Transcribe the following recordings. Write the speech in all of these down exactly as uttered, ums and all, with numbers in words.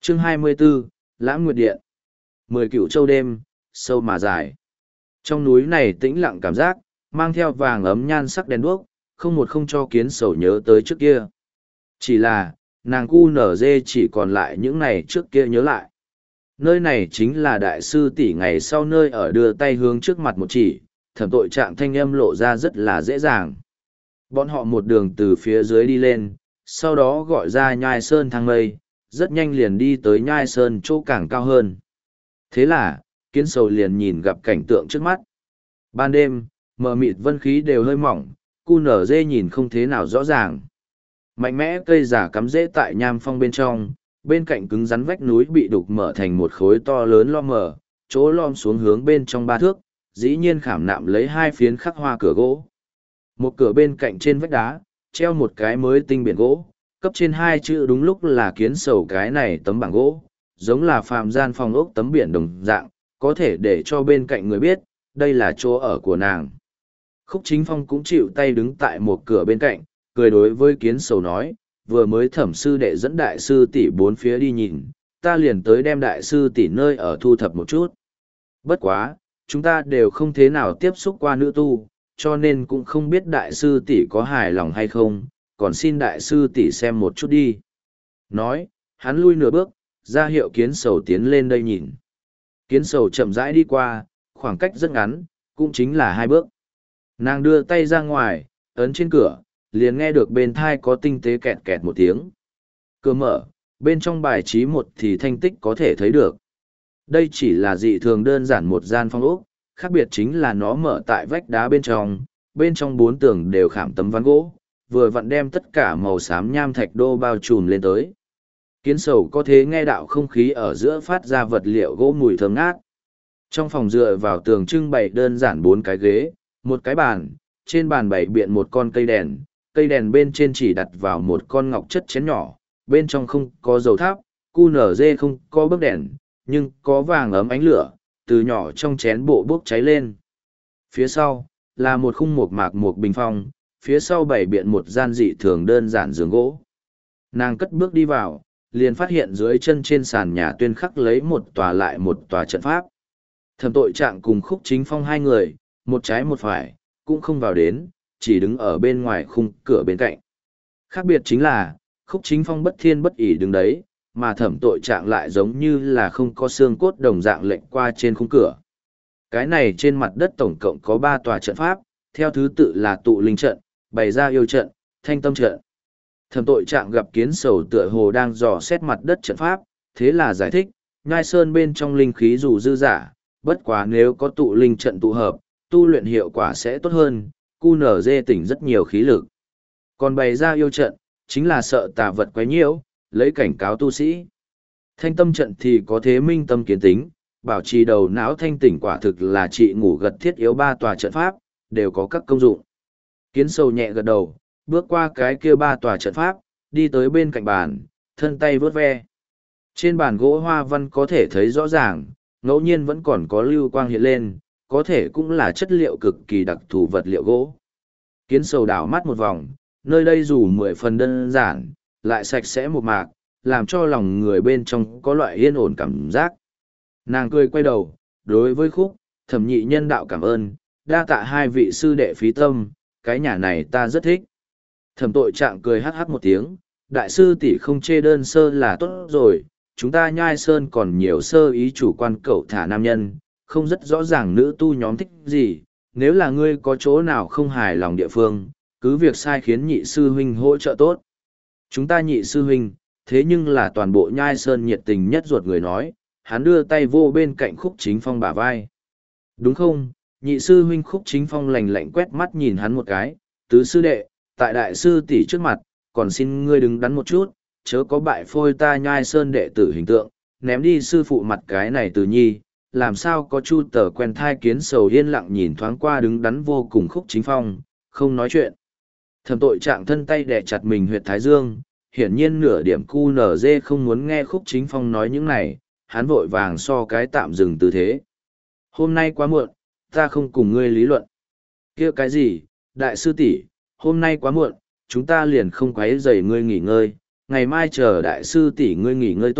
Chương hai mươi 24, Lãng Nguyệt Điện. Mười cựu châu đêm, sâu mà dài. Trong núi này tĩnh lặng cảm giác, mang theo vàng ấm nhan sắc đèn đuốc, không một không cho kiến sầu nhớ tới trước kia. Chỉ là, nàng cu nở dê chỉ còn lại những này trước kia nhớ lại. Nơi này chính là đại sư tỷ ngày sau nơi ở đưa tay hướng trước mặt một chỉ, thẩm tội trạng thanh âm lộ ra rất là dễ dàng. Bọn họ một đường từ phía dưới đi lên, sau đó gọi ra nhai sơn thang mây, rất nhanh liền đi tới nhai sơn chỗ càng cao hơn. Thế là, kiến sầu liền nhìn gặp cảnh tượng trước mắt. Ban đêm, mờ mịt vân khí đều hơi mỏng, cu nở dê nhìn không thế nào rõ ràng. Mạnh mẽ cây giả cắm rễ tại nham phong bên trong, bên cạnh cứng rắn vách núi bị đục mở thành một khối to lớn lo mở, chỗ lom xuống hướng bên trong ba thước, dĩ nhiên khảm nạm lấy hai phiến khắc hoa cửa gỗ. Một cửa bên cạnh trên vách đá, treo một cái mới tinh biển gỗ, cấp trên hai chữ đúng lúc là kiến sầu cái này tấm bảng gỗ, giống là phàm gian phòng ốc tấm biển đồng dạng, có thể để cho bên cạnh người biết, đây là chỗ ở của nàng. Khúc Chính Phong cũng chịu tay đứng tại một cửa bên cạnh, cười đối với kiến sầu nói, vừa mới thẩm sư đệ dẫn đại sư tỷ bốn phía đi nhìn, ta liền tới đem đại sư tỷ nơi ở thu thập một chút. Bất quá, chúng ta đều không thế nào tiếp xúc qua nữ tu, cho nên cũng không biết đại sư tỷ có hài lòng hay không, còn xin đại sư tỷ xem một chút đi. Nói, hắn lui nửa bước, ra hiệu kiến sầu tiến lên đây nhìn. Kiến sầu chậm rãi đi qua, khoảng cách rất ngắn, cũng chính là hai bước. Nàng đưa tay ra ngoài, ấn trên cửa, liền nghe được bên thai có tinh tế kẹt kẹt một tiếng. Cửa mở, bên trong bài trí một thì thanh tích có thể thấy được. Đây chỉ là dị thường đơn giản một gian phong ốc, khác biệt chính là nó mở tại vách đá bên trong, bên trong bốn tường đều khảm tấm ván gỗ, vừa vặn đem tất cả màu xám nham thạch đô bao trùm lên tới. Kiến sầu có thể nghe đạo không khí ở giữa phát ra vật liệu gỗ mùi thơm ngát. Trong phòng dựa vào tường trưng bày đơn giản bốn cái ghế, một cái bàn, trên bàn bày biện một con cây đèn, cây đèn bên trên chỉ đặt vào một con ngọc chất chén nhỏ, bên trong không có dầu tháp, cu nở dê không có bấc đèn, nhưng có vàng ấm ánh lửa, từ nhỏ trong chén bộ bốc cháy lên. Phía sau, là một khung mộc mạc một bình phong, phía sau bày biện một gian dị thường đơn giản giường gỗ. Nàng cất bước đi vào, liền phát hiện dưới chân trên sàn nhà tuyên khắc lấy một tòa lại một tòa trận pháp. Thẩm tội trạng cùng Khúc Chính Phong hai người, một trái một phải, cũng không vào đến, chỉ đứng ở bên ngoài khung cửa bên cạnh. Khác biệt chính là, Khúc Chính Phong bất thiên bất ỷ đứng đấy, mà thẩm tội trạng lại giống như là không có xương cốt đồng dạng lệnh qua trên khung cửa. Cái này trên mặt đất tổng cộng có ba tòa trận pháp, theo thứ tự là tụ linh trận, bày ra yêu trận, thanh tâm trận. Thẩm tội trạng gặp kiến sầu tựa hồ đang dò xét mặt đất trận pháp, thế là giải thích, nhai sơn bên trong linh khí dù dư giả, bất quá nếu có tụ linh trận tụ hợp, tu luyện hiệu quả sẽ tốt hơn, cu nở dê tỉnh rất nhiều khí lực. Còn bày ra yêu trận, chính là sợ tà vật quấy nhiễu, lấy cảnh cáo tu sĩ. Thanh tâm trận thì có thế minh tâm kiến tính, bảo trì đầu não thanh tỉnh quả thực là trị ngủ gật thiết yếu ba tòa trận pháp, đều có các công dụng. Kiến sầu nhẹ gật đầu, bước qua cái kia ba tòa trận pháp, đi tới bên cạnh bàn, thân tay vớt ve. Trên bàn gỗ hoa văn có thể thấy rõ ràng, ngẫu nhiên vẫn còn có lưu quang hiện lên, có thể cũng là chất liệu cực kỳ đặc thù vật liệu gỗ. Kiến sầu đảo mắt một vòng, nơi đây dù mười phần đơn giản, lại sạch sẽ một mạc, làm cho lòng người bên trong có loại yên ổn cảm giác. Nàng cười quay đầu, đối với Khúc, thẩm nhị nhân đạo cảm ơn, đa tạ hai vị sư đệ phí tâm, cái nhà này ta rất thích. Thẩm tội trạng cười hắc hắc một tiếng, đại sư tỷ không chê đơn sơ là tốt rồi, chúng ta nhai sơn còn nhiều sơ ý chủ quan cậu thả nam nhân, không rất rõ ràng nữ tu nhóm thích gì, nếu là ngươi có chỗ nào không hài lòng địa phương, cứ việc sai khiến nhị sư huynh hỗ trợ tốt. Chúng ta nhị sư huynh, thế nhưng là toàn bộ nhai sơn nhiệt tình nhất ruột người nói, hắn đưa tay vô bên cạnh Khúc Chính Phong bả vai. Đúng không, nhị sư huynh Khúc Chính Phong lạnh lạnh quét mắt nhìn hắn một cái, tứ sư đệ, tại đại sư tỷ trước mặt, còn xin ngươi đứng đắn một chút, chớ có bại phôi ta nhai sơn đệ tử hình tượng, ném đi sư phụ mặt cái này từ nhi, làm sao có chu tờ quen thai kiến sầu yên lặng nhìn thoáng qua đứng đắn vô cùng Khúc Chính Phong, không nói chuyện. Thẩm tội trạng thân tay đè chặt mình huyệt thái dương, hiển nhiên nửa điểm cu nở dê không muốn nghe Khúc Chính Phong nói những này, hắn vội vàng so cái tạm dừng tư thế. Hôm nay quá muộn, ta không cùng ngươi lý luận. Kia cái gì, đại sư tỷ, hôm nay quá muộn, chúng ta liền không quấy rầy ngươi nghỉ ngơi, ngày mai chờ đại sư tỷ ngươi nghỉ ngơi tốt,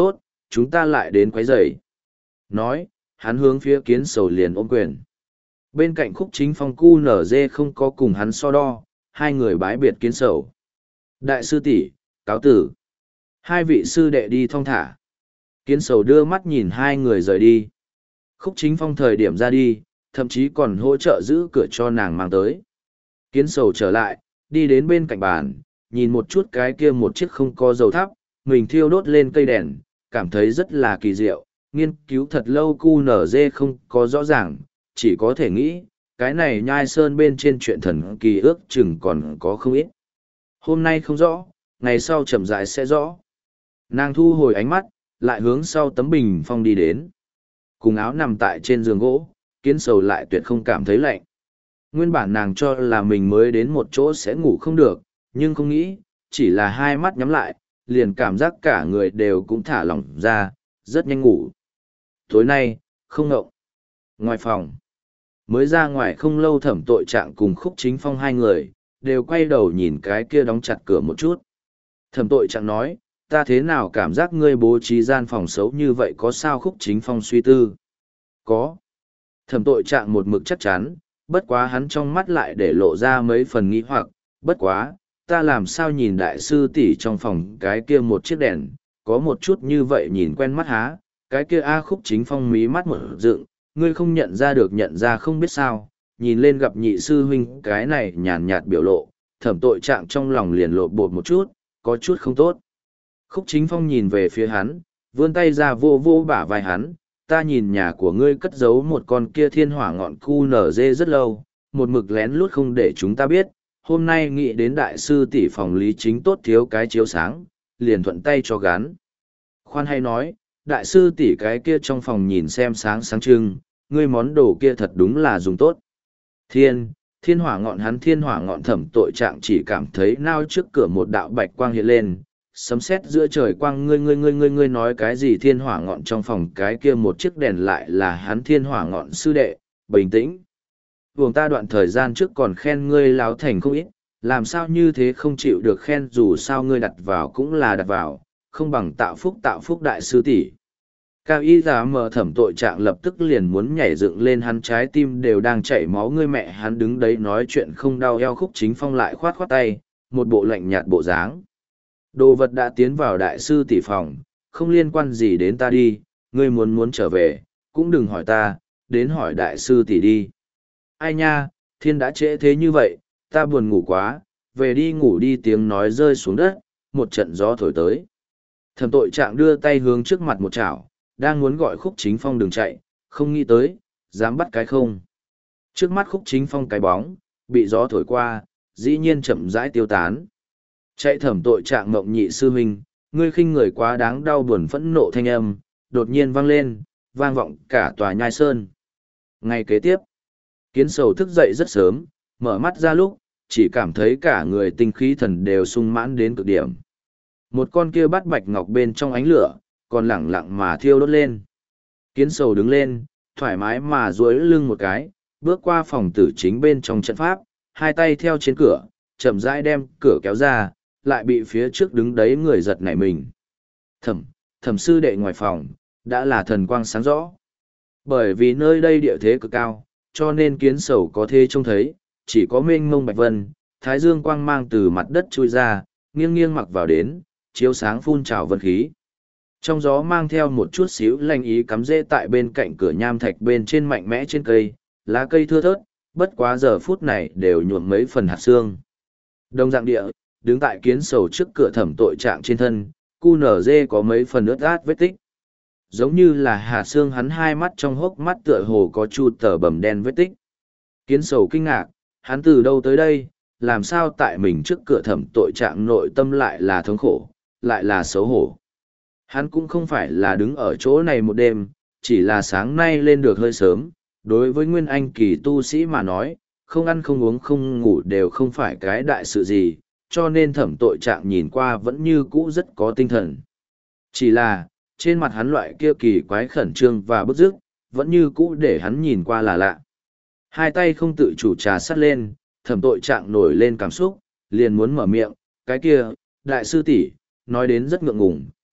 chúng ta lại đến quấy rầy. Nói, hắn hướng phía kiến sầu liền ôm quyền. Bên cạnh khúc chính phong cu nở dê không có cùng hắn so đo, hai người bái biệt kiến sầu. Đại sư tỷ cáo tử. Hai vị sư đệ đi thong thả. Kiến sầu đưa mắt nhìn hai người rời đi. Khúc chính phong thời điểm ra đi, thậm chí còn hỗ trợ giữ cửa cho nàng mang tới. Kiến sầu trở lại, đi đến bên cạnh bàn, nhìn một chút cái kia một chiếc không có dầu thắp, mình thiêu đốt lên cây đèn, cảm thấy rất là kỳ diệu, nghiên cứu thật lâu cu nở dê không có rõ ràng, chỉ có thể nghĩ, cái này nhai sơn bên trên chuyện thần kỳ ước chừng còn có không ít. Hôm nay không rõ, ngày sau chậm rãi sẽ rõ. Nàng thu hồi ánh mắt, lại hướng sau tấm bình phong đi đến. Cùng áo nằm tại trên giường gỗ, kiến sầu lại tuyệt không cảm thấy lạnh. Nguyên bản nàng cho là mình mới đến một chỗ sẽ ngủ không được, nhưng không nghĩ, chỉ là hai mắt nhắm lại, liền cảm giác cả người đều cũng thả lỏng ra, rất nhanh ngủ. Tối nay, không ngộng. Ngoài phòng, mới ra ngoài không lâu thẩm tội trạng cùng khúc chính phong hai người, đều quay đầu nhìn cái kia đóng chặt cửa một chút. Thẩm tội trạng nói, ta thế nào cảm giác ngươi bố trí gian phòng xấu như vậy có sao khúc chính phong suy tư? Có. Thẩm tội trạng một mực chắc chắn, bất quá hắn trong mắt lại để lộ ra mấy phần nghi hoặc, bất quá, ta làm sao nhìn đại sư tỷ trong phòng cái kia một chiếc đèn, có một chút như vậy nhìn quen mắt há, cái kia A khúc chính phong mí mắt một dựng, ngươi không nhận ra được nhận ra không biết sao, nhìn lên gặp nhị sư huynh cái này nhàn nhạt biểu lộ, thẩm tội trạng trong lòng liền lộ bột một chút, có chút không tốt. Khúc chính phong nhìn về phía hắn, vươn tay ra vô vô bả vai hắn, ta nhìn nhà của ngươi cất giấu một con kia thiên hỏa ngọn cu nở dê rất lâu, một mực lén lút không để chúng ta biết, hôm nay nghĩ đến đại sư tỷ phòng lý chính tốt thiếu cái chiếu sáng, liền thuận tay cho gắn. Khoan hay nói, đại sư tỷ cái kia trong phòng nhìn xem sáng sáng trưng, ngươi món đồ kia thật đúng là dùng tốt. Thiên, thiên hỏa ngọn hắn thiên hỏa ngọn thẩm tội trạng chỉ cảm thấy nao trước cửa một đạo bạch quang hiện lên, sấm sét giữa trời quang ngươi ngươi ngươi ngươi ngươi nói cái gì thiên hỏa ngọn trong phòng cái kia một chiếc đèn lại là hắn thiên hỏa ngọn sư đệ, bình tĩnh. Vùng ta đoạn thời gian trước còn khen ngươi láo thành không ít, làm sao như thế không chịu được khen dù sao ngươi đặt vào cũng là đặt vào, không bằng tạo phúc tạo phúc đại sư tỷ. Cao y giả mờ thẩm tội trạng lập tức liền muốn nhảy dựng lên hắn trái tim đều đang chảy máu ngươi mẹ hắn đứng đấy nói chuyện không đau eo khúc chính phong lại khoát khoát tay, một bộ lạnh nhạt bộ dáng. Đồ vật đã tiến vào đại sư tỷ phòng, không liên quan gì đến ta đi, ngươi muốn muốn trở về, cũng đừng hỏi ta, đến hỏi đại sư tỷ đi. Ai nha, thiên đã trễ thế như vậy, ta buồn ngủ quá, về đi ngủ đi tiếng nói rơi xuống đất, một trận gió thổi tới. Thẩm tội trạng đưa tay hướng trước mặt một chảo, đang muốn gọi khúc chính phong đừng chạy, không nghĩ tới, dám bắt cái không. Trước mắt khúc chính phong cái bóng, bị gió thổi qua, dĩ nhiên chậm rãi tiêu tán. Chạy thẩm tội trạng mộng nhị sư huynh, ngươi khinh người quá đáng đau buồn phẫn nộ thanh âm, đột nhiên vang lên, vang vọng cả tòa nhai sơn. Ngày kế tiếp, kiến sầu thức dậy rất sớm, mở mắt ra lúc, chỉ cảm thấy cả người tinh khí thần đều sung mãn đến cực điểm. Một con kia bắt bạch ngọc bên trong ánh lửa, còn lẳng lặng mà thiêu đốt lên. Kiến sầu đứng lên, thoải mái mà duỗi lưng một cái, bước qua phòng tử chính bên trong trận pháp, hai tay theo trên cửa, chậm rãi đem cửa kéo ra, lại bị phía trước đứng đấy người giật nảy mình. Thẩm, thẩm sư đệ ngoài phòng, đã là thần quang sáng rõ. Bởi vì nơi đây địa thế cực cao, cho nên kiến sầu có thể trông thấy, chỉ có mênh mông bạch vân, thái dương quang mang từ mặt đất chui ra, nghiêng nghiêng mặc vào đến, chiếu sáng phun trào vân khí. Trong gió mang theo một chút xíu lanh ý cắm rễ tại bên cạnh cửa nham thạch bên trên mạnh mẽ trên cây, lá cây thưa thớt, bất quá giờ phút này đều nhuộm mấy phần hạt xương. Đông dạng địa, đứng tại kiến sầu trước cửa thẩm tội trạng trên thân, cu nở dê có mấy phần ướt át vết tích. Giống như là hạt xương hắn hai mắt trong hốc mắt tựa hồ có chu tờ bầm đen vết tích. Kiến sầu kinh ngạc, hắn từ đâu tới đây, làm sao tại mình trước cửa thẩm tội trạng nội tâm lại là thống khổ, lại là xấu hổ. Hắn cũng không phải là đứng ở chỗ này một đêm, chỉ là sáng nay lên được hơi sớm, đối với nguyên anh kỳ tu sĩ mà nói, không ăn không uống không ngủ đều không phải cái đại sự gì, cho nên thẩm tội trạng nhìn qua vẫn như cũ rất có tinh thần. Chỉ là, trên mặt hắn loại kia kỳ quái khẩn trương và bức rứt, vẫn như cũ để hắn nhìn qua là lạ. Hai tay không tự chủ trà sắt lên, thẩm tội trạng nổi lên cảm xúc, liền muốn mở miệng, cái kia, đại sư tỷ nói đến rất ngượng ngùng,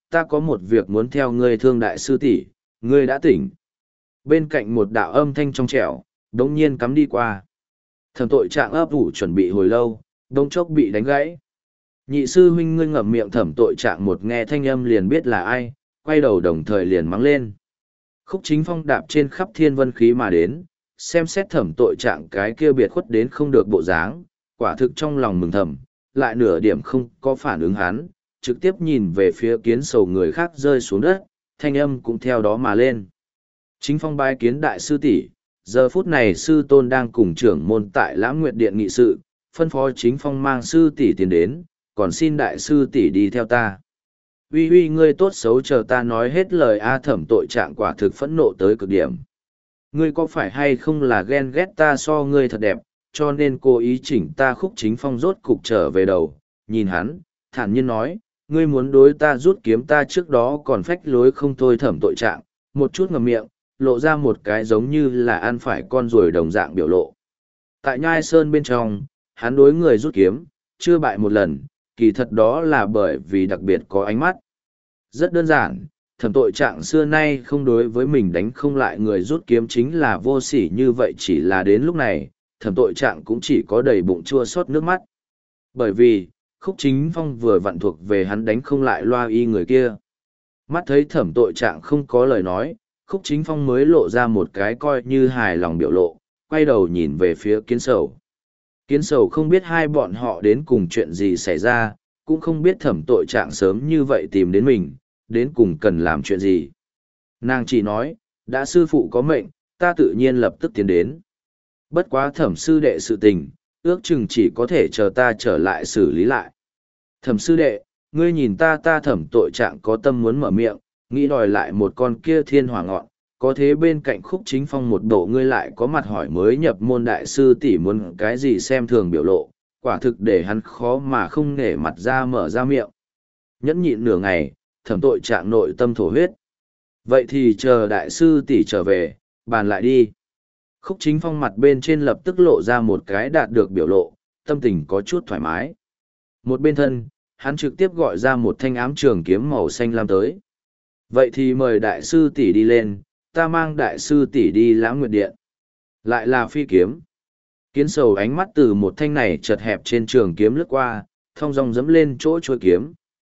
ta có một việc muốn theo ngươi thương đại sư tỷ, ngươi đã tỉnh. Bên cạnh một đạo âm thanh trong trẻo, đống nhiên cắm đi qua. Thẩm tội trạng ấp ủ chuẩn bị hồi lâu, đống chốc bị đánh gãy. Nhị sư huynh ngươi ngậm miệng. Thẩm tội trạng một nghe thanh âm liền biết là ai, quay đầu đồng thời liền mắng lên. Khúc Chính Phong đạp trên khắp thiên vân khí mà đến, xem xét thẩm tội trạng cái kia biệt khuất đến không được bộ dáng, quả thực trong lòng mừng thầm, lại nửa điểm không có phản ứng hắn, trực tiếp nhìn về phía kiến sầu người khác rơi xuống đất, thanh âm cũng theo đó mà lên. Chính Phong bái kiến đại sư tỷ, giờ phút này sư tôn đang cùng trưởng môn tại Lãng Nguyệt Điện nghị sự, phân phó Chính Phong mang sư tỷ tiến đến, còn xin đại sư tỷ đi theo ta. Uy uy ngươi tốt xấu chờ ta nói hết lời a. Thẩm tội trạng quả thực phẫn nộ tới cực điểm. Ngươi có phải hay không là ghen ghét ta so ngươi thật đẹp, cho nên cố ý chỉnh ta. Khúc Chính Phong rốt cục trở về đầu, nhìn hắn, thản nhiên nói, ngươi muốn đối ta rút kiếm ta trước đó còn phách lối không thôi. Thẩm tội trạng, một chút ngậm miệng, lộ ra một cái giống như là ăn phải con ruồi đồng dạng biểu lộ. Tại Nhai Sơn bên trong, hắn đối người rút kiếm, chưa bại một lần, kỳ thật đó là bởi vì đặc biệt có ánh mắt. Rất đơn giản, thẩm tội trạng xưa nay không đối với mình đánh không lại người rút kiếm chính là vô sỉ như vậy, chỉ là đến lúc này, thẩm tội trạng cũng chỉ có đầy bụng chua xót nước mắt. Bởi vì, Khúc Chính Phong vừa vặn thuộc về hắn đánh không lại loa y người kia. Mắt thấy thẩm tội trạng không có lời nói, Khúc Chính Phong mới lộ ra một cái coi như hài lòng biểu lộ, quay đầu nhìn về phía Kiến Sầu. Kiến Sầu không biết hai bọn họ đến cùng chuyện gì xảy ra, cũng không biết thẩm tội trạng sớm như vậy tìm đến mình, đến cùng cần làm chuyện gì. Nàng chỉ nói, đã sư phụ có mệnh, ta tự nhiên lập tức tiến đến. Bất quá thẩm sư đệ sự tình, ước chừng chỉ có thể chờ ta trở lại xử lý lại. Thẩm sư đệ, ngươi nhìn ta ta thẩm tội trạng có tâm muốn mở miệng, nghĩ đòi lại một con kia thiên hỏa ngọn, có thế bên cạnh Khúc Chính Phong một bộ ngươi lại có mặt hỏi mới nhập môn đại sư tỷ muốn cái gì xem thường biểu lộ, quả thực để hắn khó mà không nể mặt ra mở ra miệng. Nhẫn nhịn nửa ngày, thẩm tội trạng nội tâm thổ huyết. Vậy thì chờ đại sư tỷ trở về, bàn lại đi. Khúc Chính Phong mặt bên trên lập tức lộ ra một cái đạt được biểu lộ, tâm tình có chút thoải mái. Một bên thân, hắn trực tiếp gọi ra một thanh ám trường kiếm màu xanh lam tới. Vậy thì mời đại sư tỷ đi lên, ta mang đại sư tỷ đi Lãng Nguyệt Điện. Lại là phi kiếm. Kiến Sầu ánh mắt từ một thanh này chật hẹp trên trường kiếm lướt qua, thong dong dẫm lên chỗ trôi kiếm.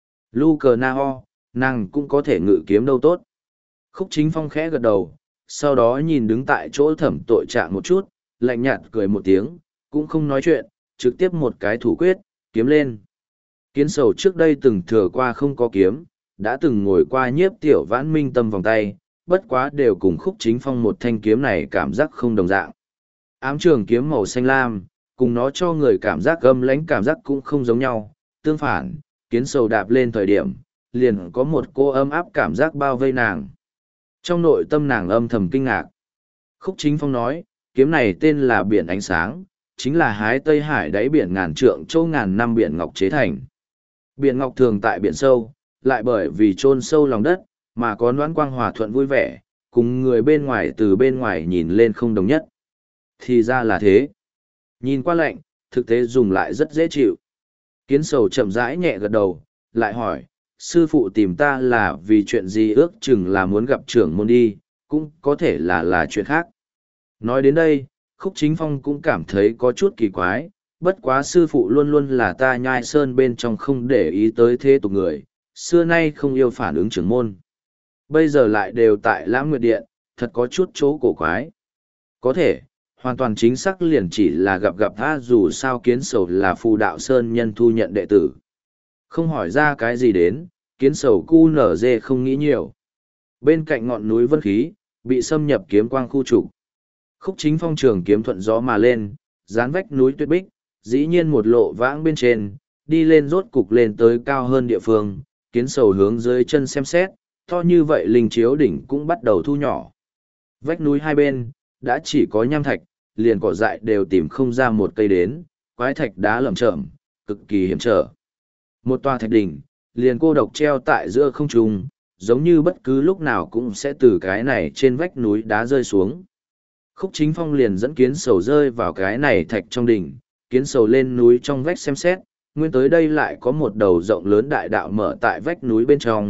Lu cờ na ho, nàng cũng có thể ngự kiếm đâu tốt. Khúc Chính Phong khẽ gật đầu, sau đó nhìn đứng tại chỗ thẩm tội trạng một chút, lạnh nhạt cười một tiếng, cũng không nói chuyện, trực tiếp một cái thủ quyết, kiếm lên. Kiến Sầu trước đây từng thừa qua không có kiếm, đã từng ngồi qua nhiếp tiểu vãn minh tâm vòng tay, bất quá đều cùng Khúc Chính Phong một thanh kiếm này cảm giác không đồng dạng. Ám trường kiếm màu xanh lam, cùng nó cho người cảm giác gâm lãnh cảm giác cũng không giống nhau, tương phản, Kiến Sầu đạp lên thời điểm, liền có một cô ấm áp cảm giác bao vây nàng. Trong nội tâm nàng âm thầm kinh ngạc. Khúc Chính Phong nói, kiếm này tên là Biển Ánh Sáng, chính là hái Tây Hải đáy biển ngàn trượng châu ngàn năm biển ngọc chế thành. Biển ngọc thường tại biển sâu, lại bởi vì chôn sâu lòng đất, mà có noãn quang hòa thuận vui vẻ, cùng người bên ngoài từ bên ngoài nhìn lên không đồng nhất. Thì ra là thế. Nhìn qua lạnh, thực tế dùng lại rất dễ chịu. Kiến Sầu chậm rãi nhẹ gật đầu, lại hỏi, sư phụ tìm ta là vì chuyện gì, ước chừng là muốn gặp trưởng môn đi, cũng có thể là là chuyện khác. Nói đến đây, Khúc Chính Phong cũng cảm thấy có chút kỳ quái, bất quá sư phụ luôn luôn là ta Nhai Sơn bên trong không để ý tới thế tục người, xưa nay không yêu phản ứng trưởng môn. Bây giờ lại đều tại Lãng Nguyệt Điện, thật có chút chỗ cổ quái. Có thể, hoàn toàn chính xác liền chỉ là gặp gặp tha, dù sao Kiến Sầu là phù đạo sơn nhân thu nhận đệ tử. Không hỏi ra cái gì đến, Kiến Sầu cu nở dê không nghĩ nhiều. Bên cạnh ngọn núi vân khí, bị xâm nhập kiếm quang khu trục. Khúc Chính Phong trường kiếm thuận gió mà lên, dán vách núi tuyết bích, dĩ nhiên một lộ vãng bên trên, đi lên rốt cục lên tới cao hơn địa phương, Kiến Sầu hướng dưới chân xem xét, to như vậy linh chiếu đỉnh cũng bắt đầu thu nhỏ. Vách núi hai bên, đã chỉ có nham thạch, liền cỏ dại đều tìm không ra một cây đến, quái thạch đá lởm chởm, cực kỳ hiểm trở. Một tòa thạch đỉnh, liền cô độc treo tại giữa không trung, giống như bất cứ lúc nào cũng sẽ từ cái này trên vách núi đá rơi xuống. Khúc Chính Phong liền dẫn Kiến Sầu rơi vào cái này thạch trong đỉnh, Kiến Sầu lên núi trong vách xem xét, nguyên tới đây lại có một đầu rộng lớn đại đạo mở tại vách núi bên trong,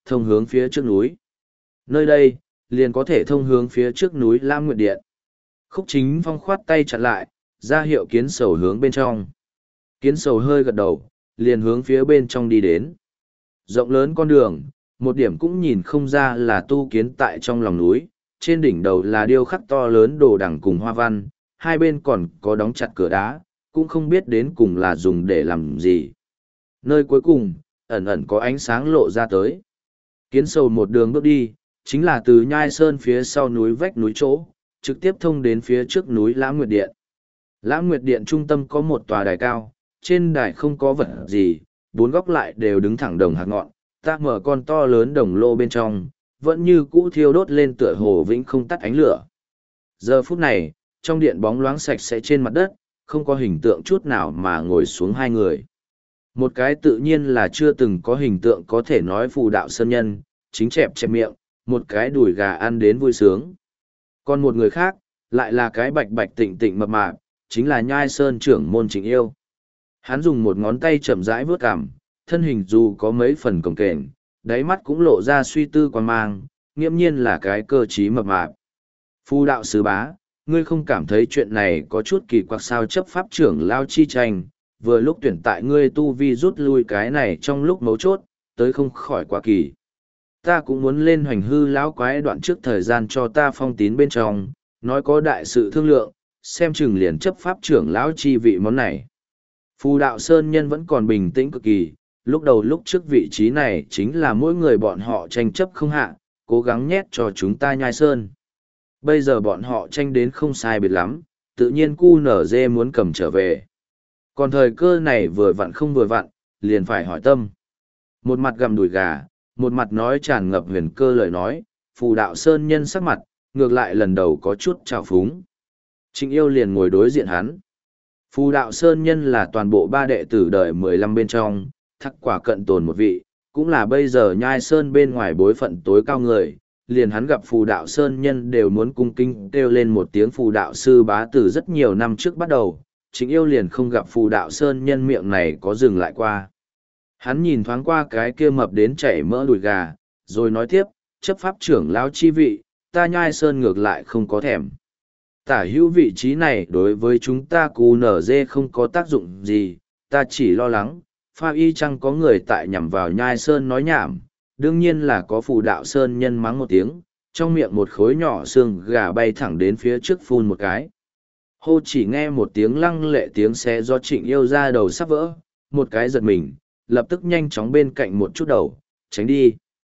thông hướng phía trước núi. Nơi đây, liền có thể thông hướng phía trước núi Lam Nguyệt Điện. Khúc Chính Phong khoát tay chặn lại, ra hiệu kiến sầu hướng bên trong. Kiến sầu hơi gật đầu, liền hướng phía bên trong đi đến. Rộng lớn con đường, một điểm cũng nhìn không ra là tu kiến tại trong lòng núi, trên đỉnh đầu là điêu khắc to lớn đồ đằng cùng hoa văn, hai bên còn có đóng chặt cửa đá, cũng không biết đến cùng là dùng để làm gì. Nơi cuối cùng, ẩn ẩn có ánh sáng lộ ra tới. Kiến sầu một đường bước đi, chính là từ Nhai Sơn phía sau núi vách núi chỗ, trực tiếp thông đến phía trước núi Lãng Nguyệt Điện. Lãng Nguyệt Điện trung tâm có một tòa đài cao, trên đài không có vật gì, bốn góc lại đều đứng thẳng đồng hạt ngọn, ta mở con to lớn đồng lô bên trong, vẫn như cũ thiêu đốt lên tựa hồ vĩnh không tắt ánh lửa. Giờ phút này, trong điện bóng loáng sạch sẽ trên mặt đất, không có hình tượng chút nào mà ngồi xuống hai người. Một cái tự nhiên là chưa từng có hình tượng có thể nói phù đạo sơn nhân, chính chẹp chẹp miệng, một cái đùi gà ăn đến vui sướng. Còn một người khác, lại là cái bạch bạch tịnh tịnh mập mạp, chính là Nhai Sơn trưởng môn Trịnh Yêu. Hắn dùng một ngón tay chậm rãi vướt cằm, thân hình dù có mấy phần cồng kềnh, đáy mắt cũng lộ ra suy tư quan mang, nghiễm nhiên là cái cơ trí mập mạp. Phu đạo sứ bá, ngươi không cảm thấy chuyện này có chút kỳ quặc sao? Chấp pháp trưởng lao chi tranh, vừa lúc tuyển tại ngươi tu vi rút lui cái này trong lúc mấu chốt, tới không khỏi quá kỳ. Ta cũng muốn lên hoành hư lão quái đoạn trước thời gian cho ta phong tín bên trong, nói có đại sự thương lượng, xem chừng liền chấp pháp trưởng lão chi vị món này. Phù đạo sơn nhân vẫn còn bình tĩnh cực kỳ, lúc đầu lúc trước vị trí này chính là mỗi người bọn họ tranh chấp không hạ, cố gắng nhét cho chúng ta Nhai Sơn. Bây giờ bọn họ tranh đến không sai biệt lắm, tự nhiên cu nở dê muốn cầm trở về. Còn thời cơ này vừa vặn không vừa vặn, liền phải hỏi tâm. Một mặt gặm đùi gà, một mặt nói tràn ngập huyền cơ lời nói, phù đạo sơn nhân sắc mặt, ngược lại lần đầu có chút trào phúng. Trịnh Yêu liền ngồi đối diện hắn. Phù đạo sơn nhân là toàn bộ ba đệ tử đời mười lăm bên trong, thắc quả cận tồn một vị, cũng là bây giờ Nhai Sơn bên ngoài bối phận tối cao người, liền hắn gặp phù đạo sơn nhân đều muốn cung kinh kêu lên một tiếng phù đạo sư bá từ rất nhiều năm trước bắt đầu, Trịnh Yêu liền không gặp phù đạo sơn nhân miệng này có dừng lại qua. Hắn nhìn thoáng qua cái kia mập đến chảy mỡ đùi gà, rồi nói tiếp, chấp pháp trưởng lão chi vị, ta Nhai Sơn ngược lại không có thèm. Tả hữu vị trí này đối với chúng ta cù nở dê không có tác dụng gì, ta chỉ lo lắng, pha y chăng có người tại nhằm vào Nhai Sơn nói nhảm, đương nhiên là có phù đạo sơn nhân mắng một tiếng, trong miệng một khối nhỏ xương gà bay thẳng đến phía trước phun một cái. Hô chỉ nghe một tiếng lăng lệ tiếng xé do Trịnh Yêu ra đầu sắp vỡ, một cái giật mình, lập tức nhanh chóng bên cạnh một chút đầu, tránh đi.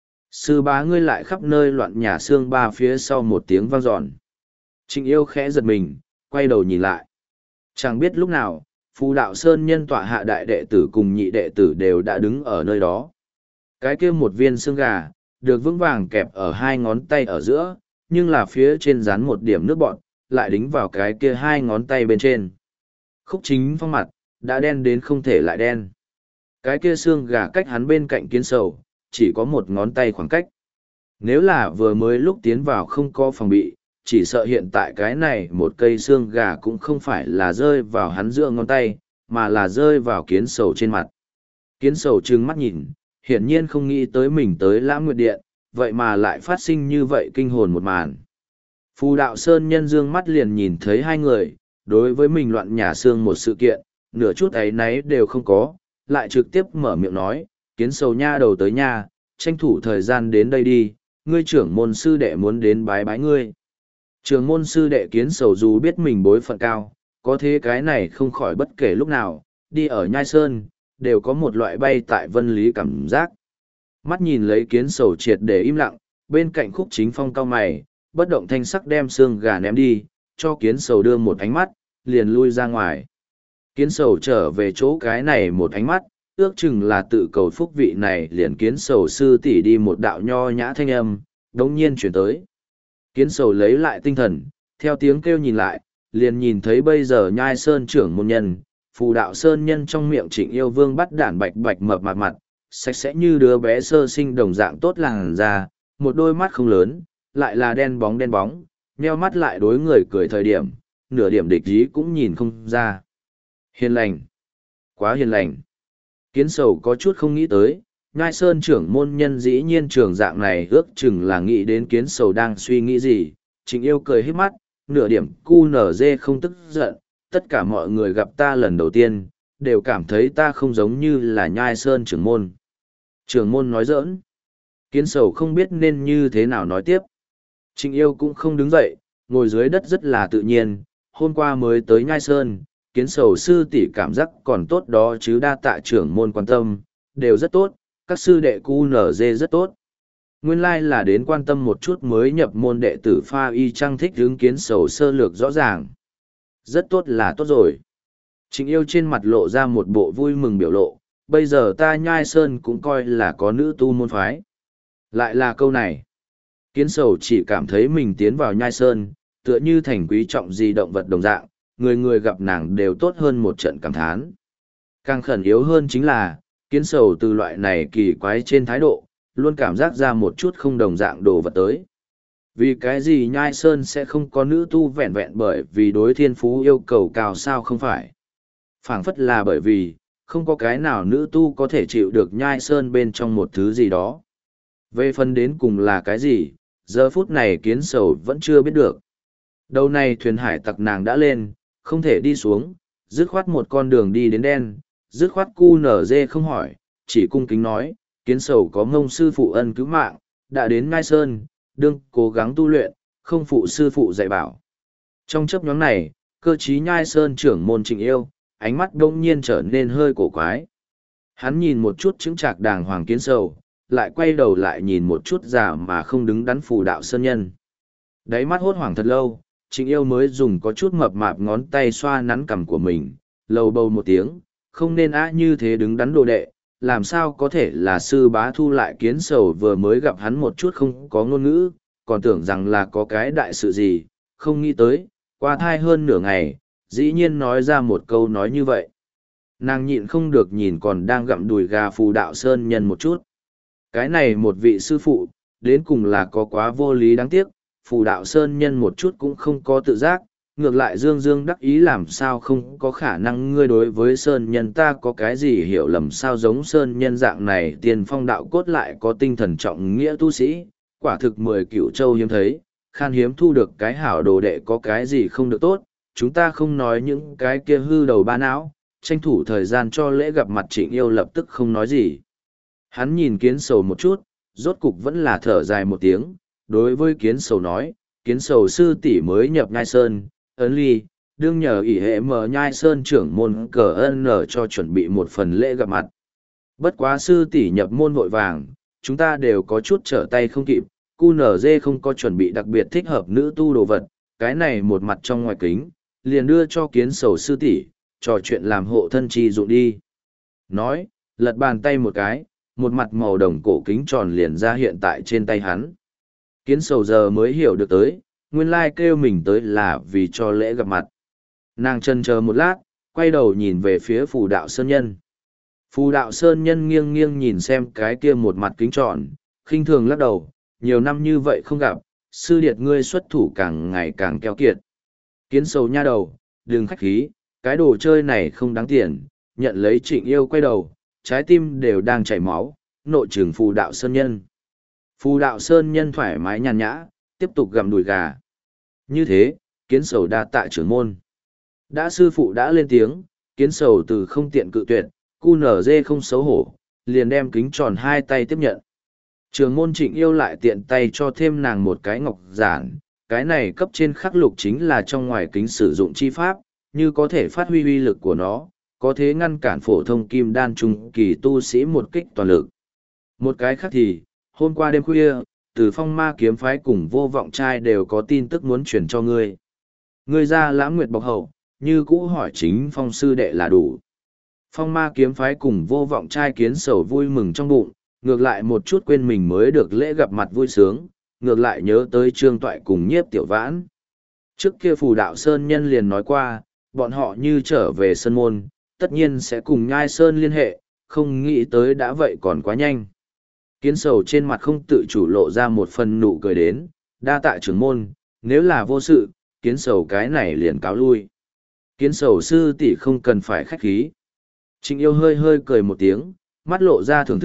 Sư bá ngươi lại khắp nơi loạn nhả xương ba phía sau một tiếng vang dọn. Trịnh Yêu khẽ giật mình, quay đầu nhìn lại. Chẳng biết lúc nào, phù đạo sơn nhân tọa hạ đại đệ tử cùng nhị đệ tử đều đã đứng ở nơi đó. Cái kia một viên xương gà, được vững vàng kẹp ở hai ngón tay ở giữa, nhưng là phía trên dán một điểm nước bọt, lại đính vào cái kia hai ngón tay bên trên. Khúc Chính Phong mặt, đã đen đến không thể lại đen. Cái kia xương gà cách hắn bên cạnh kiến sầu, chỉ có một ngón tay khoảng cách. Nếu là vừa mới lúc tiến vào không có phòng bị, chỉ sợ hiện tại cái này một cây xương gà cũng không phải là rơi vào hắn giữa ngón tay, mà là rơi vào kiến sầu trên mặt. Kiến sầu trừng mắt nhìn, hiển nhiên không nghĩ tới mình tới Lãng Nguyệt Điện, vậy mà lại phát sinh như vậy kinh hồn một màn. Phù đạo sơn nhân dương mắt liền nhìn thấy hai người, đối với mình loạn nhả xương một sự kiện, nửa chút ấy nấy đều không có, lại trực tiếp mở miệng nói, kiến sầu nha đầu tới nha, tranh thủ thời gian đến đây đi, ngươi trưởng môn sư đệ muốn đến bái bái ngươi. Trưởng môn sư đệ kiến sầu dù biết mình bối phận cao, có thế cái này không khỏi bất kể lúc nào, đi ở Nhai Sơn, đều có một loại bay tại vân lý cảm giác. Mắt nhìn lấy kiến sầu triệt để im lặng, bên cạnh Khúc Chính Phong cao mày, bất động thanh sắc đem xương gà ném đi, cho kiến sầu đưa một ánh mắt, liền lui ra ngoài. Kiến sầu trở về chỗ cái này một ánh mắt, ước chừng là tự cầu phúc vị này liền kiến sầu sư tỷ đi một đạo nho nhã thanh âm, đống nhiên chuyển tới. Kiến sầu lấy lại tinh thần, theo tiếng kêu nhìn lại, liền nhìn thấy bây giờ Nhai Sơn trưởng môn nhân, phù đạo sơn nhân trong miệng Trịnh Yêu vương bắt đản bạch bạch mập mặt mặt, sạch sẽ như đứa bé sơ sinh đồng dạng tốt làn da, một đôi mắt không lớn, lại là đen bóng đen bóng, nheo mắt lại đối người cười thời điểm, nửa điểm địch ý cũng nhìn không ra. Hiền lành, quá hiền lành. Kiến sầu có chút không nghĩ tới, Nhai Sơn trưởng môn nhân dĩ nhiên trường dạng này ước chừng là nghĩ đến Kiến Sầu đang suy nghĩ gì. Trịnh Yêu cười híp mắt, nửa điểm cu nở dê không tức giận, tất cả mọi người gặp ta lần đầu tiên, đều cảm thấy ta không giống như là Nhai Sơn trưởng môn. Trưởng môn nói giỡn. Kiến Sầu không biết nên như thế nào nói tiếp. Trịnh Yêu cũng không đứng dậy, ngồi dưới đất rất là tự nhiên, hôm qua mới tới Nhai Sơn, Kiến Sầu sư tỷ cảm giác còn tốt đó chứ, đa tạ trưởng môn quan tâm, đều rất tốt, các sư đệ cu nở dê rất tốt. Nguyên lai là đến quan tâm một chút mới nhập môn đệ tử pha y trang thích hướng Kiến Sầu sơ lược rõ ràng. Rất tốt là tốt rồi. Trịnh Yêu trên mặt lộ ra một bộ vui mừng biểu lộ, bây giờ ta Nhai Sơn cũng coi là có nữ tu môn phái. Lại là câu này. Kiến Sầu chỉ cảm thấy mình tiến vào Nhai Sơn, tựa như thành quý trọng gì động vật đồng dạng, người người gặp nàng đều tốt hơn một trận cảm thán. Càng khẩn yếu hơn chính là, Kiến Sầu từ loại này kỳ quái trên thái độ, luôn cảm giác ra một chút không đồng dạng đồ vật tới. Vì cái gì Nhai Sơn sẽ không có nữ tu vẹn vẹn bởi vì đối thiên phú yêu cầu cao sao không phải. Phảng phất là bởi vì, không có cái nào nữ tu có thể chịu được Nhai Sơn bên trong một thứ gì đó. Về phần đến cùng là cái gì, giờ phút này Kiến Sầu vẫn chưa biết được. Đầu này thuyền hải tặc nàng đã lên, không thể đi xuống, dứt khoát một con đường đi đến đen, dứt khoát cu nở dê không hỏi, chỉ cung kính nói, Kiến Sầu có ngông sư phụ ân cứu mạng, đã đến Ngai Sơn, đương cố gắng tu luyện, không phụ sư phụ dạy bảo. Trong chấp nhóm này, cơ trí Nhai Sơn trưởng môn Trịnh Yêu, ánh mắt đông nhiên trở nên hơi cổ quái. Hắn nhìn một chút chứng trạc đàng hoàng Kiến Sầu, lại quay đầu lại nhìn một chút già mà không đứng đắn phù đạo sơn nhân. Đáy mắt hốt hoảng thật lâu, Trịnh Yêu mới dùng có chút mập mạp ngón tay xoa nắn cằm của mình, lầu bầu một tiếng, không nên á như thế đứng đắn đồ đệ, làm sao có thể là sư bá thu lại Kiến Sầu vừa mới gặp hắn một chút không có ngôn ngữ, còn tưởng rằng là có cái đại sự gì, không nghĩ tới, qua thai hơn nửa ngày, dĩ nhiên nói ra một câu nói như vậy. Nàng nhịn không được nhìn còn đang gặm đùi gà phù đạo sơn nhân một chút. Cái này một vị sư phụ, đến cùng là có quá vô lý đáng tiếc, phù đạo sơn nhân một chút cũng không có tự giác, ngược lại dương dương đắc ý làm sao không có khả năng ngươi đối với sơn nhân ta có cái gì hiểu lầm sao giống sơn nhân dạng này tiền phong đạo cốt lại có tinh thần trọng nghĩa tu sĩ, quả thực mười cửu châu hiếm thấy, khan hiếm thu được cái hảo đồ đệ có cái gì không được tốt, chúng ta không nói những cái kia hư đầu ba não, tranh thủ thời gian cho lễ gặp mặt Trịnh Yêu lập tức không nói gì. Hắn nhìn Kiến Sầu một chút, rốt cục vẫn là thở dài một tiếng, đối với Kiến Sầu nói, Kiến Sầu sư tỷ mới nhập Nhai Sơn, ấn ly, đương nhờ ỷ hệ mở Nhai Sơn trưởng môn cờ ân nở cho chuẩn bị một phần lễ gặp mặt. Bất quá sư tỷ nhập môn vội vàng, chúng ta đều có chút trở tay không kịp, cu nở dê không có chuẩn bị đặc biệt thích hợp nữ tu đồ vật, cái này một mặt trong ngoài kính, liền đưa cho Kiến Sầu sư tỷ, trò chuyện làm hộ thân chi dụng đi. Nói, lật bàn tay một cái, một mặt màu đồng cổ kính tròn liền ra hiện tại trên tay hắn. Kiến Sầu giờ mới hiểu được tới, nguyên lai kêu mình tới là vì cho lễ gặp mặt. Nàng chần chờ một lát, quay đầu nhìn về phía phù đạo sơn nhân. Phù đạo sơn nhân nghiêng nghiêng nhìn xem cái kia một mặt kính tròn, khinh thường lắc đầu, nhiều năm như vậy không gặp, sư điệt ngươi xuất thủ càng ngày càng keo kiệt. Kiến Sầu nha đầu, đừng khách khí, cái đồ chơi này không đáng tiền, nhận lấy Trịnh Yêu quay đầu, trái tim đều đang chảy máu, nội trường phù đạo sơn nhân. Phù đạo sơn nhân thoải mái nhàn nhã, tiếp tục gặm đùi gà. Như thế, Kiến Sầu đa tạ trưởng môn. Đã sư phụ đã lên tiếng, Kiến Sầu từ không tiện cự tuyệt, cu nở dê không xấu hổ, liền đem kính tròn hai tay tiếp nhận. Trưởng môn Trịnh Yêu lại tiện tay cho thêm nàng một cái ngọc giản, cái này cấp trên khắc lục chính là trong ngoài kính sử dụng chi pháp, như có thể phát huy uy lực của nó, có thể ngăn cản phổ thông kim đan trung kỳ tu sĩ một kích toàn lực. Một cái khác thì, hôm qua đêm khuya, từ phong ma kiếm phái cùng vô vọng trai đều có tin tức muốn truyền cho ngươi. Ngươi ra lãng nguyệt bọc hậu, như cũ hỏi chính phong sư đệ là đủ. Phong ma kiếm phái cùng vô vọng trai Kiến Sầu vui mừng trong bụng, ngược lại một chút quên mình mới được lễ gặp mặt vui sướng, ngược lại nhớ tới Trương Toại cùng Nhiếp Tiểu Vãn. Trước kia phù đạo sơn nhân liền nói qua, bọn họ như trở về sân môn, tất nhiên sẽ cùng Nhai Sơn liên hệ, không nghĩ tới đã vậy còn quá nhanh. Kiến Sầu trên mặt không tự chủ lộ ra một phần nụ cười đến, đa tạ trưởng môn, nếu là vô sự, Kiến Sầu cái này liền cáo lui. Kiến Sầu sư tỷ không cần phải khách khí. Trịnh Yêu hơi hơi cười một tiếng, mắt lộ ra thưởng thức,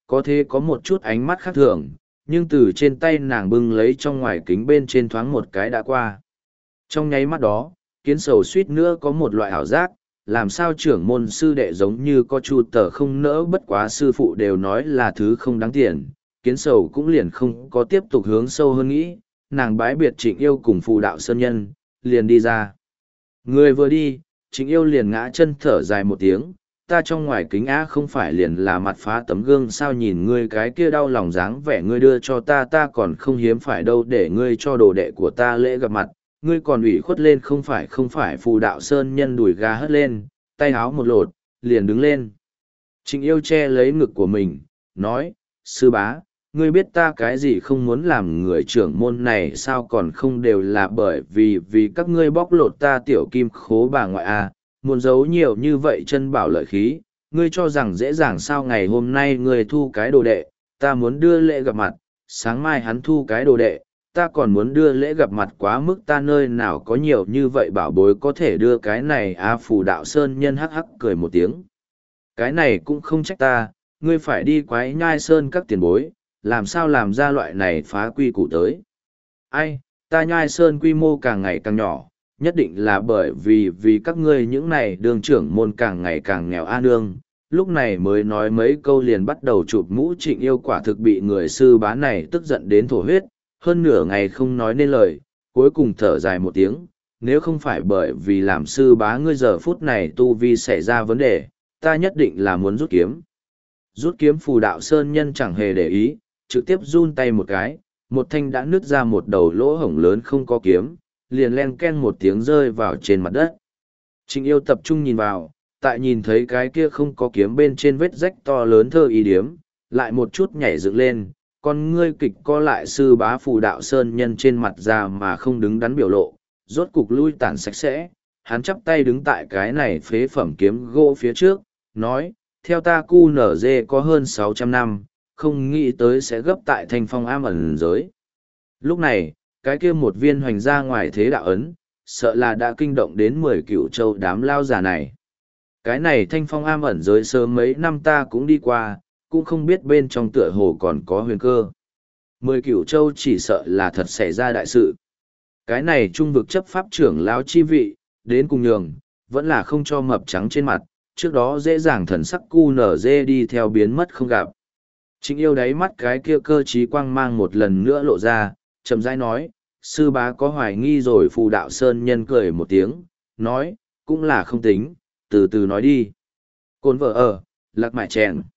có thế có một chút ánh mắt khác thường, nhưng từ trên tay nàng bưng lấy trong ngoài kính bên trên thoáng một cái đã qua. Trong nháy mắt đó, kiến sầu suýt nữa có một loại ảo giác, làm sao trưởng môn sư đệ giống như có chu tờ không nỡ, bất quá sư phụ đều nói là thứ không đáng tiền, kiến sầu cũng liền không có tiếp tục hướng sâu hơn nghĩ, nàng bái biệt Trịnh Yêu cùng phù đạo sơn nhân, liền đi ra. Người vừa đi, Trịnh Yêu liền ngã chân thở dài một tiếng, ta trong ngoài kính á không phải liền là mặt phá tấm gương sao, nhìn ngươi cái kia đau lòng dáng vẻ ngươi đưa cho ta ta còn không hiếm phải đâu để ngươi cho đồ đệ của ta lễ gặp mặt, ngươi còn ủy khuất lên không phải không phải. Phù đạo sơn nhân đùi gà hất lên, tay áo một lột, liền đứng lên. Trịnh Yêu che lấy ngực của mình, nói, sư bá, ngươi biết ta cái gì không muốn làm người trưởng môn này sao, còn không đều là bởi vì vì các ngươi bóc lột ta tiểu kim khố bà ngoại à, muốn giấu nhiều như vậy chân bảo lợi khí, ngươi cho rằng dễ dàng sao. Ngày hôm nay ngươi thu cái đồ đệ, ta muốn đưa lễ gặp mặt, sáng mai hắn thu cái đồ đệ, ta còn muốn đưa lễ gặp mặt, quá mức ta nơi nào có nhiều như vậy bảo bối có thể đưa cái này à. Phù đạo sơn nhân hắc hắc cười một tiếng, cái này cũng không trách ta, ngươi phải đi quái nhai sơn các tiền bối, làm sao làm ra loại này phá quy củ tới. Ai, ta nhai sơn quy mô càng ngày càng nhỏ, nhất định là bởi vì vì các ngươi những này đường trưởng môn càng ngày càng nghèo a nương. Lúc này mới nói mấy câu liền bắt đầu chụp mũ. Trịnh Yêu quả thực bị người sư bá này tức giận đến thổ huyết, hơn nửa ngày không nói nên lời, cuối cùng thở dài một tiếng, nếu không phải bởi vì làm sư bá ngươi giờ phút này tu vi xảy ra vấn đề, ta nhất định là muốn rút kiếm. Rút kiếm. Phù đạo sơn nhân chẳng hề để ý, trực tiếp run tay một cái, một thanh đã nứt ra một đầu lỗ hổng lớn không có kiếm, liền len ken một tiếng rơi vào trên mặt đất. Trịnh Yêu tập trung nhìn vào, tại nhìn thấy cái kia không có kiếm bên trên vết rách to lớn thơ ý điếm, lại một chút nhảy dựng lên, con ngươi kịch co lại. Sư bá phù đạo sơn nhân trên mặt ra mà không đứng đắn biểu lộ, rốt cục lui tản sạch sẽ, hắn chắp tay đứng tại cái này phế phẩm kiếm gỗ phía trước, nói, theo ta cu nở dê có hơn sáu trăm năm, không nghĩ tới sẽ gấp tại thanh phong am ẩn giới. Lúc này, cái kia một viên hoành ra ngoài thế đạo ấn, sợ là đã kinh động đến mười cựu châu đám lao giả này. Cái này thanh phong am ẩn giới sớm mấy năm ta cũng đi qua, cũng không biết bên trong tựa hồ còn có huyền cơ. Mười cựu châu chỉ sợ là thật xảy ra đại sự. Cái này trung vực chấp pháp trưởng lão chi vị, đến cùng nhường, vẫn là không cho mập trắng trên mặt, trước đó dễ dàng thần sắc cu nở dê đi theo biến mất không gặp. Trịnh Yêu đáy mắt cái kia cơ trí quang mang một lần nữa lộ ra, chậm rãi nói, sư bá có hoài nghi rồi. Phù đạo sơn nhân cười một tiếng, nói, cũng là không tính, từ từ nói đi. Cồn vợ ở, lạc mại chèn.